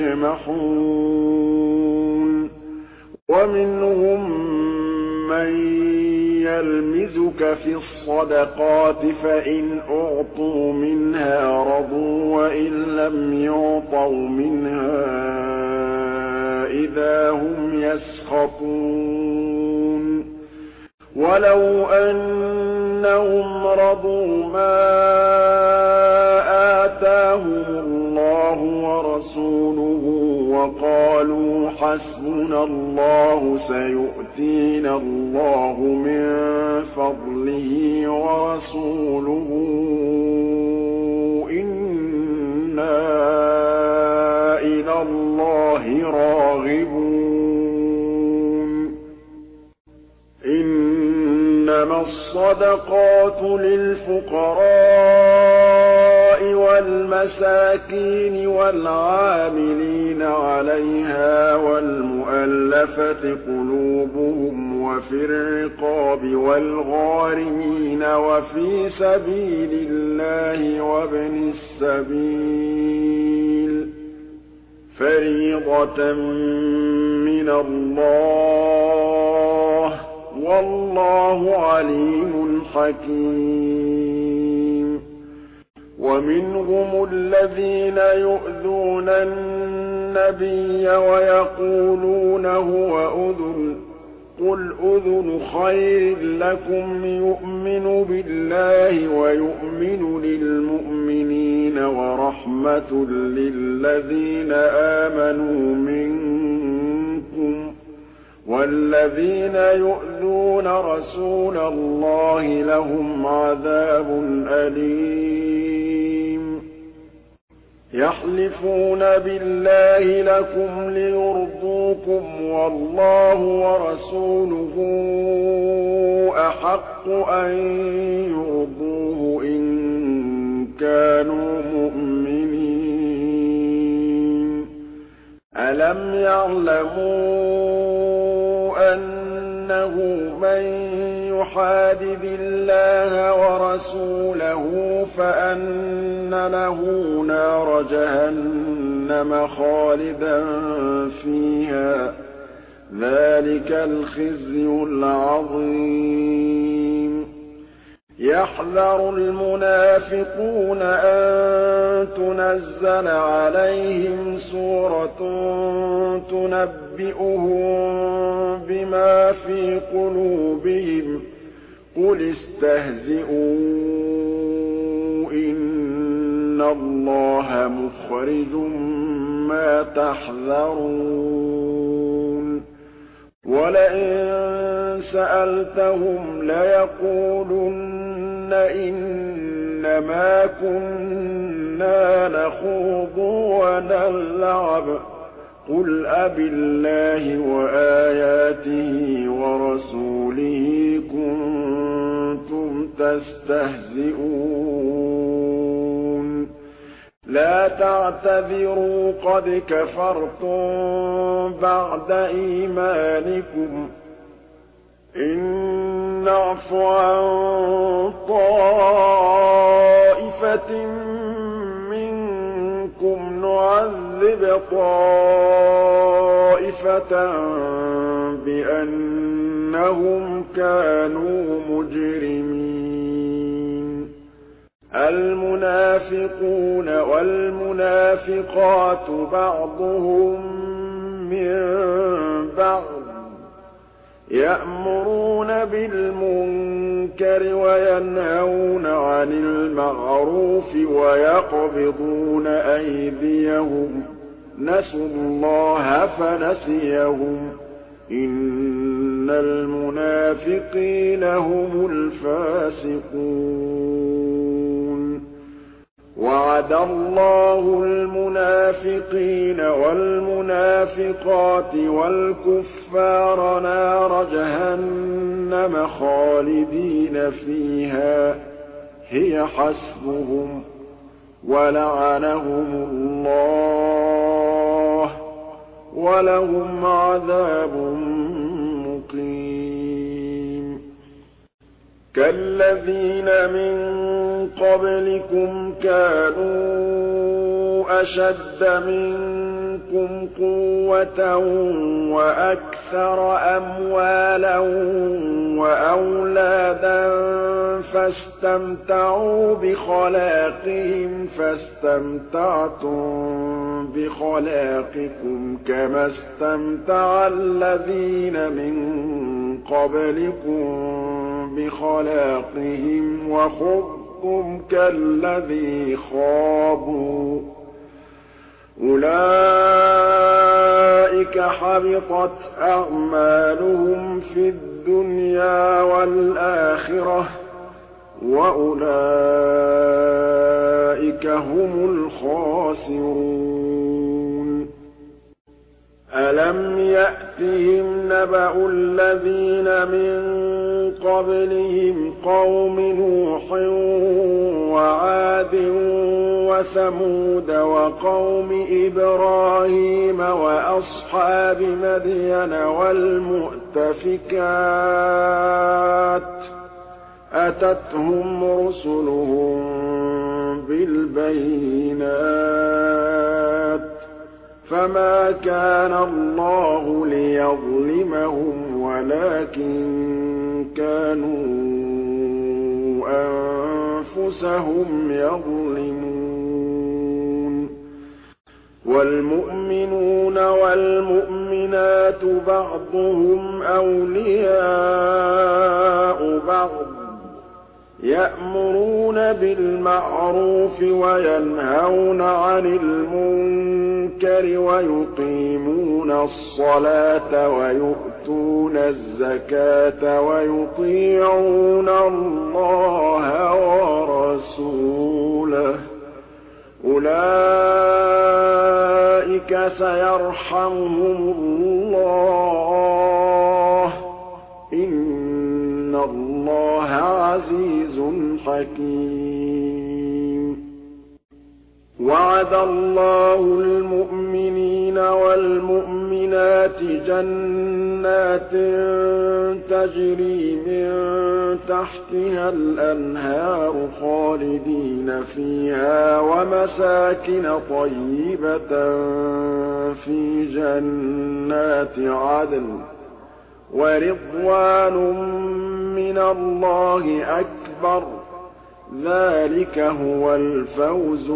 يَجْمَحُونَ وَمِنْهُم مَّن يَلْمِزُكَ فِي الصَّدَقَاتِ فَإِنْ أُعْطُوا مِنْهَا رَضُوا وَإِن لَّمْ يُعْطَوْا مِنْهَا إِذَا هُمْ يَسْخَطُونَ وَلَوْ أَنَّهُمْ رَضُوا مَا آتَاهُمُ اللَّهُ وَرَسُولُهُ وَقَالُوا حَسْبُنَا اللَّهُ سَيُؤْتِينَا اللَّهُ مِن فَضْلِهِ وَرَسُولُهُ إِنَّا من اللَّهِ رَاغِبُونَ إِنَّمَا الصَّدَقَاتُ لِلْفُقَرَاءِ وَالْمَسَاكِينِ وَالْعَامِلِينَ عَلَيْهَا وَالْمُؤَلَّفَةِ قُلُوبُهُمْ وَفِي الرِّقَابِ وَالْغَارِمِينَ وَفِي سَبِيلِ اللَّهِ وَابْنِ السَّبِيلِ فَرِيضَةً مِّنَ اللَّهِ ۗ وَاللَّهُ عَلِيمٌ حَكِيمٌ وَمِنْهُمُ الَّذِينَ يُؤْذُونَ النَّبِيَّ وَيَقُولُونَ هُوَ أُذُنٌ ۚ قُلْ أُذُنُ خَيْرٍ لَّكُمْ يُؤْمِنُ بِاللَّهِ وَيُؤْمِنُ لِلْمُؤْمِنِينَ وَرَحْمَةٌ لِّلَّذِينَ آمَنُوا مِنكُمْ ۚ وَالَّذِينَ يُؤْذُونَ رَسُولَ اللَّهِ لَهُمْ عَذَابٌ أَلِيمٌ يَحْلِفُونَ بِاللَّهِ لَكُمْ لِيُرْضُوكُمْ وَاللَّهُ وَرَسُولُهُ أَحَقُّ أَن يُرْضُوهُ إِن كَانُوا مُؤْمِنِينَ أَلَمْ يَعْلَمُوا أَنَّهُ مَن يُحَادِدِ اللَّهَ وَرَسُولَهُ فَأَنَّ لَهُ نَارَ جَهَنَّمَ خَالِدًا فِيهَا ۚ ذَٰلِكَ الْخِزْيُ الْعَظِيمُ يَحْذَرُ الْمُنَافِقُونَ أَن تُنَزَّلَ عَلَيْهِمْ سُورَةٌ تُنَبِّئُهُم بِمَا فِي قُلُوبِهِمْ ۚ قُلِ اسْتَهْزِئُوا إِنَّ اللَّهَ مُخْرِجٌ مَّا تَحْذَرُونَ وَلَئِن سَأَلْتَهُمْ لَيَقُولُنَّ إِنَّمَا كُنَّا نَخُوضُ وَنَلْعَبُ ۚ قُلْ أَبِاللَّهِ وَآيَاتِهِ وَرَسُولِهِ كُنتُمْ تَسْتَهْزِئُونَ لَا تَعْتَذِرُوا قَدْ كَفَرْتُم بَعْدَ إِيمَانِكُمْ ۚ إِن نَّعْفُ عَن طَائِفَةٍ مِّنكُمْ نُعَذِّبْ طَائِفَةً بِأَنَّهُمْ كَانُوا مُجْرِمِينَ الْمُنَافِقُونَ وَالْمُنَافِقَاتُ بَعْضُهُم مِّن بَعْضٍ يَأْمُرُونَ بِالْمُنكَرِ وَيَنْهَوْنَ عَنِ الْمَعْرُوفِ وَيَقْبِضُونَ أَيْدِيَهُمْ ۚ نَسُوا اللَّهَ فَنَسِيَهُمْ ۗ إِنَّ الْمُنَافِقِينَ هُمُ الْفَاسِقُونَ وَعَدَ اللَّهُ الْمُنَافِقِينَ وَالْمُنَافِقَاتِ وَالْكُفَّارَ نَارَ جَهَنَّمَ خَالِدِينَ فِيهَا ۚ هِيَ حَسْبُهُمْ ۚ وَلَعَنَهُمُ اللَّهُ ۖ وَلَهُمْ عَذَابٌ مُّقِيمٌ كَالَّذِينَ مِن قَبْلِكُمْ كَانُوا أَشَدَّ مِنكُمْ قُوَّةً وَأَكْثَرَ أَمْوَالًا وَأَوْلَادًا فَاسْتَمْتَعُوا بِخَلَاقِهِمْ فَاسْتَمْتَعْتُم بِخَلَاقِكُمْ كَمَا اسْتَمْتَعَ الَّذِينَ مِن قَبْلِكُم بِخَلَاقِهِمْ وَخُضْتُمْ كَالَّذِي خَاضُوا ۚ أُولَٰئِكَ حَبِطَتْ أَعْمَالُهُمْ فِي الدُّنْيَا وَالْآخِرَةِ ۖ وَأُولَٰئِكَ هُمُ الْخَاسِرُونَ أَلَمْ يَأْتِهِمْ نَبَأُ الَّذِينَ مِن قَبْلِهِمْ قَوْمِ نُوحٍ وَعَادٍ وَثَمُودَ وَقَوْمِ إِبْرَاهِيمَ وَأَصْحَابِ مَدْيَنَ وَالْمُؤْتَفِكَاتِ ۚ أَتَتْهُمْ رُسُلُهُم بِالْبَيِّنَاتِ فَمَا كَانَ اللَّهُ لِيَظْلِمَهُمْ وَلَٰكِن كَانُوا أَنفُسَهُمْ يَظْلِمُونَ وَالْمُؤْمِنُونَ وَالْمُؤْمِنَاتُ بَعْضُهُمْ أَوْلِيَاءُ بَعْضٍ ۚ يَأْمُرُونَ بِالْمَعْرُوفِ وَيَنْهَوْنَ عَنِ الْمُنكَرِ وَيُقِيمُونَ الصَّلَاةَ وَيُؤْتُونَ الزَّكَاةَ وَيُطِيعُونَ اللَّهَ وَرَسُولَهُ ۚ أُولَٰئِكَ سَيَرْحَمُهُمُ اللَّهُ ۗ إِنَّ اللَّهَ عَزِيزٌ حَكِيمٌ وَعَدَ اللَّهُ الْمُؤْمِنِينَ وَالْمُؤْمِنَاتِ جَنَّاتٍ تَجْرِي مِن تَحْتِهَا الْأَنْهَارُ خَالِدِينَ فِيهَا وَمَسَاكِنَ طَيِّبَةً فِي جَنَّاتِ عَدْنٍ وَرِضْوَانٌ مِّنَ اللَّهِ أَكْبَرُ ۚ ذَٰلِكَ هُوَ الْفَوْزُ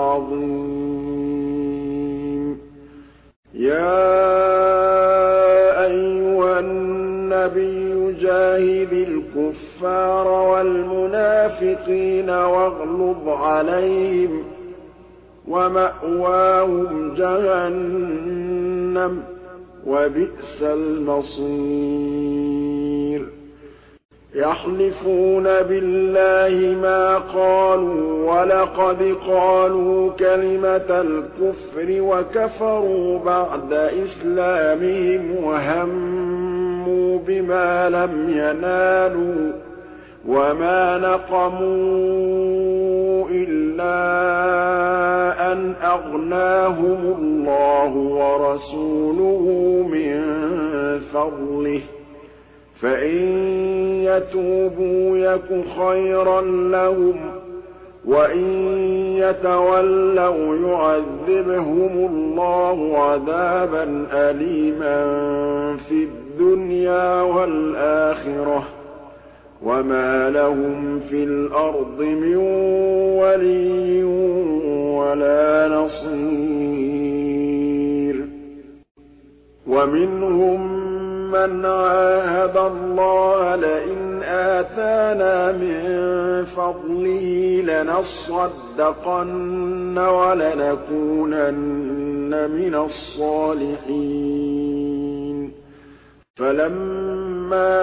الْعَظِيمُ يَا أَيُّهَا النَّبِيُّ جَاهِدِ الْكُفَّارَ وَالْمُنَافِقِينَ وَاغْلُظْ عَلَيْهِمْ ۚ وَمَأْوَاهُمْ جَهَنَّمُ ۖ وَبِئْسَ الْمَصِيرُ يَحْلِفُونَ بِاللَّهِ مَا قَالُوا وَلَقَدْ قَالُوا كَلِمَةَ الْكُفْرِ وَكَفَرُوا بَعْدَ إِسْلَامِهِمْ وَهَمُّوا بِمَا لَمْ يَنَالُوا ۚ وَمَا نَقَمُوا إِلَّا أَنْ أَغْنَاهُمُ اللَّهُ وَرَسُولُهُ مِن فَضْلِهِ ۚ فَإِن يَتُوبُوا يَكُ خَيْرًا لَّهُمْ ۖ وَإِن يَتَوَلَّوْا يُعَذِّبْهُمُ اللَّهُ عَذَابًا أَلِيمًا فِي الدُّنْيَا وَالْآخِرَةِ ۚ وَمَا لَهُمْ فِي الْأَرْضِ مِن وَلِيٍّ وَلَا نَصِيرٍ وَمِنْهُم مَّنْ عَاهَدَ اللَّهَ لَئِنْ آتَانَا مِن فَضْلِهِ لَنَصَّدَّقَنَّ وَلَنَكُونَنَّ مِنَ الصَّالِحِينَ فَلَمَّا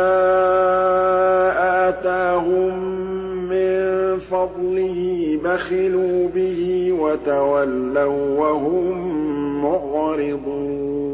آتَاهُم مِّن فَضْلِهِ بَخِلُوا بِهِ وَتَوَلَّوا وَّهُم مُّعْرِضُونَ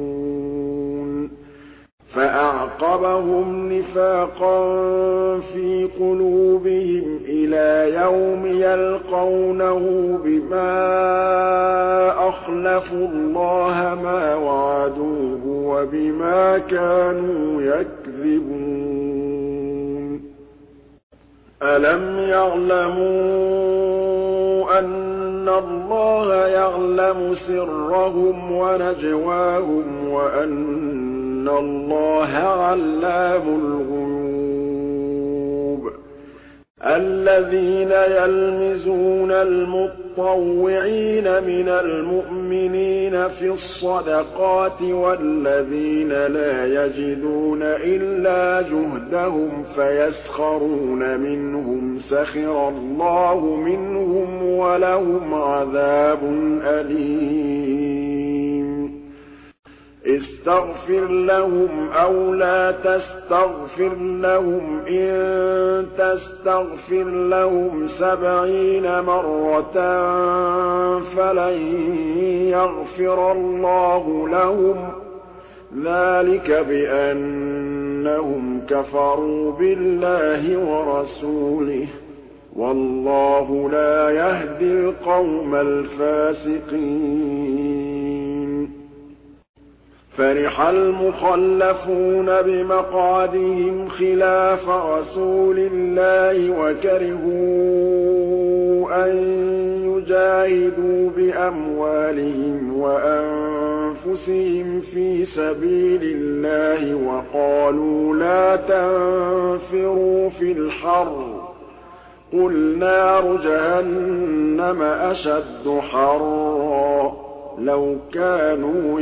فَأَعْقَبَهُمْ نِفَاقًا فِي قُلُوبِهِمْ إِلَىٰ يَوْمِ يَلْقَوْنَهُ بِمَا أَخْلَفُوا اللَّهَ مَا وَعَدُوهُ وَبِمَا كَانُوا يَكْذِبُونَ أَلَمْ يَعْلَمُوا أَنَّ اللَّهَ يَعْلَمُ سِرَّهُمْ وَنَجْوَاهُمْ وَأَنَّ اللَّهَ عَلَّامُ الْغُيُوبِ الَّذِينَ يَلْمِزُونَ الْمُطَّوِّعِينَ مِنَ الْمُؤْمِنِينَ فِي الصَّدَقَاتِ وَالَّذِينَ لَا يَجِدُونَ إِلَّا جُهْدَهُمْ فَيَسْخَرُونَ مِنْهُمْ سَخِرَ اللَّهُ مِنْهُمْ وَلَهُمْ عَذَابٌ أَلِيمٌ اسْتَغْفِرْ لَهُمْ أَوْ لَا تَسْتَغْفِرْ لَهُمْ إِن تَسْتَغْفِرْ لَهُمْ 70 مَرَّةً فَلَن يَغْفِرَ اللَّهُ لَهُمْ ذلك بأنهم كفروا بالله ورسوله والله لا يهدي القوم الفاسقين فرح المخلفون بمقعدهم خلاف رسول الله وكرهوا أن يجاهدوا بأموالهم وأنفسهم في سبيل الله وقالوا لا تنفروا في الحر قل نار جهنم أشد حرا لو كانوا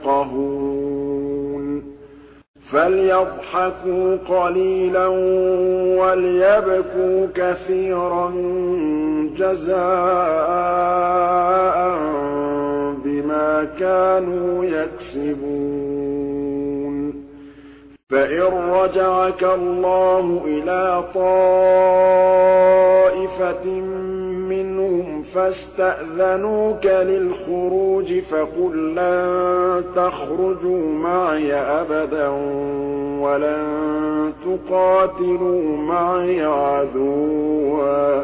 يفقهون فليضحكوا قليلا وليبكوا كثيرا جزاء بما كانوا يكسبون فإن رجعك الله إلى طائفة منهم فاستأذنوك للخروج فقل لن تخرجوا معي أبدا ولن تقاتلوا معي عدوا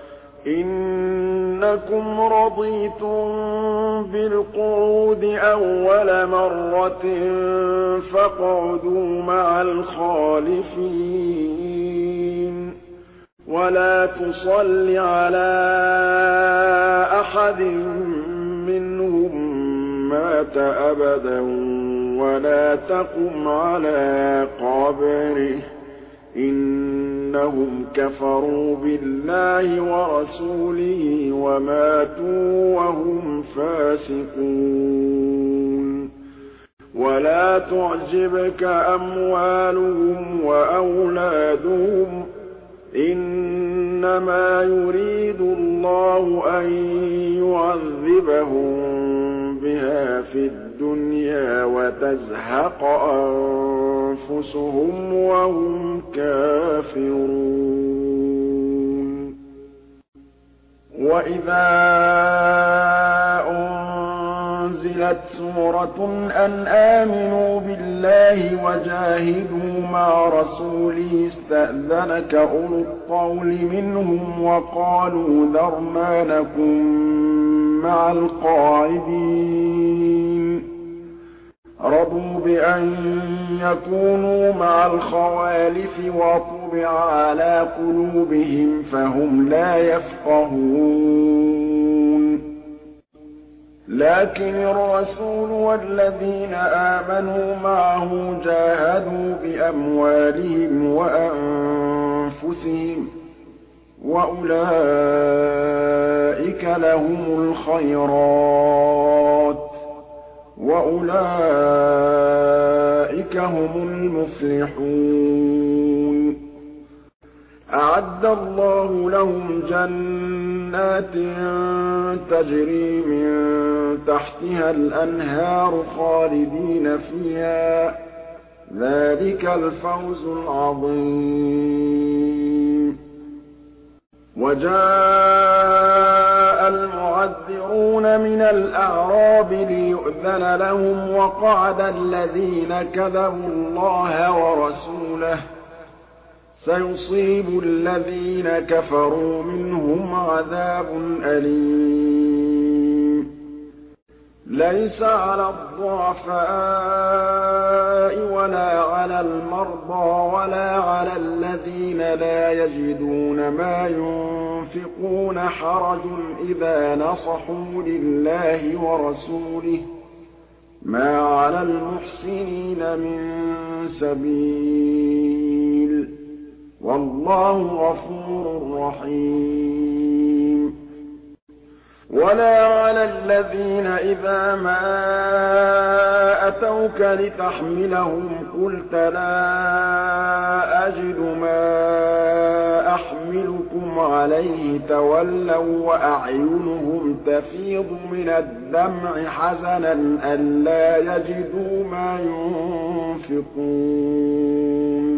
إنكم رضيتم بالقعود أول مرة فاقعدوا مع الخالفين ولا تصل على أحد منهم مات أبدا ولا تقم على قبره إنهم كفروا بالله ورسوله وماتوا وهم فاسقون ولا تعجبك أموالهم وأولادهم إنما يريد الله أن يعذبهم بها في الدنيا وتزهق أنفسهم وهم كافرون وإذا أنزلت سورة أن آمنوا بالله وجاهدوا مع رسوله استأذنك أولو الطول منهم وقالوا ذرنا نكن مع القاعدين رضوا بأن يكونوا مع الخوالف وطبع على قلوبهم فهم لا يفقهون لكن الرسول والذين آمنوا معه جاهدوا بأموالهم وأنفسهم وأولئك لهم الخيرات وأولئك هم المفلحون أعد الله لهم جنات تجري من تحتها الأنهار خالدين فيها ذلك الفوز العظيم وجاء المعذرون من الأعراب ليؤذن لهم وقعد الذين كذبوا الله ورسوله سيصيب الذين كفروا منهم عذاب أليم ليس على الضعفاء ولا على المرضى ولا على الذين لا يجدون ما ينفقون حرج إذا نصحوا لله ورسوله ما على المحسنين من سبيل والله غفور رحيم ولا على الذين إذا ما أتوك لتحملهم قلت لا أجد ما أحملكم عليه تولوا وأعينهم تفيض من الدمع حزنا ألا يجدوا ما ينفقون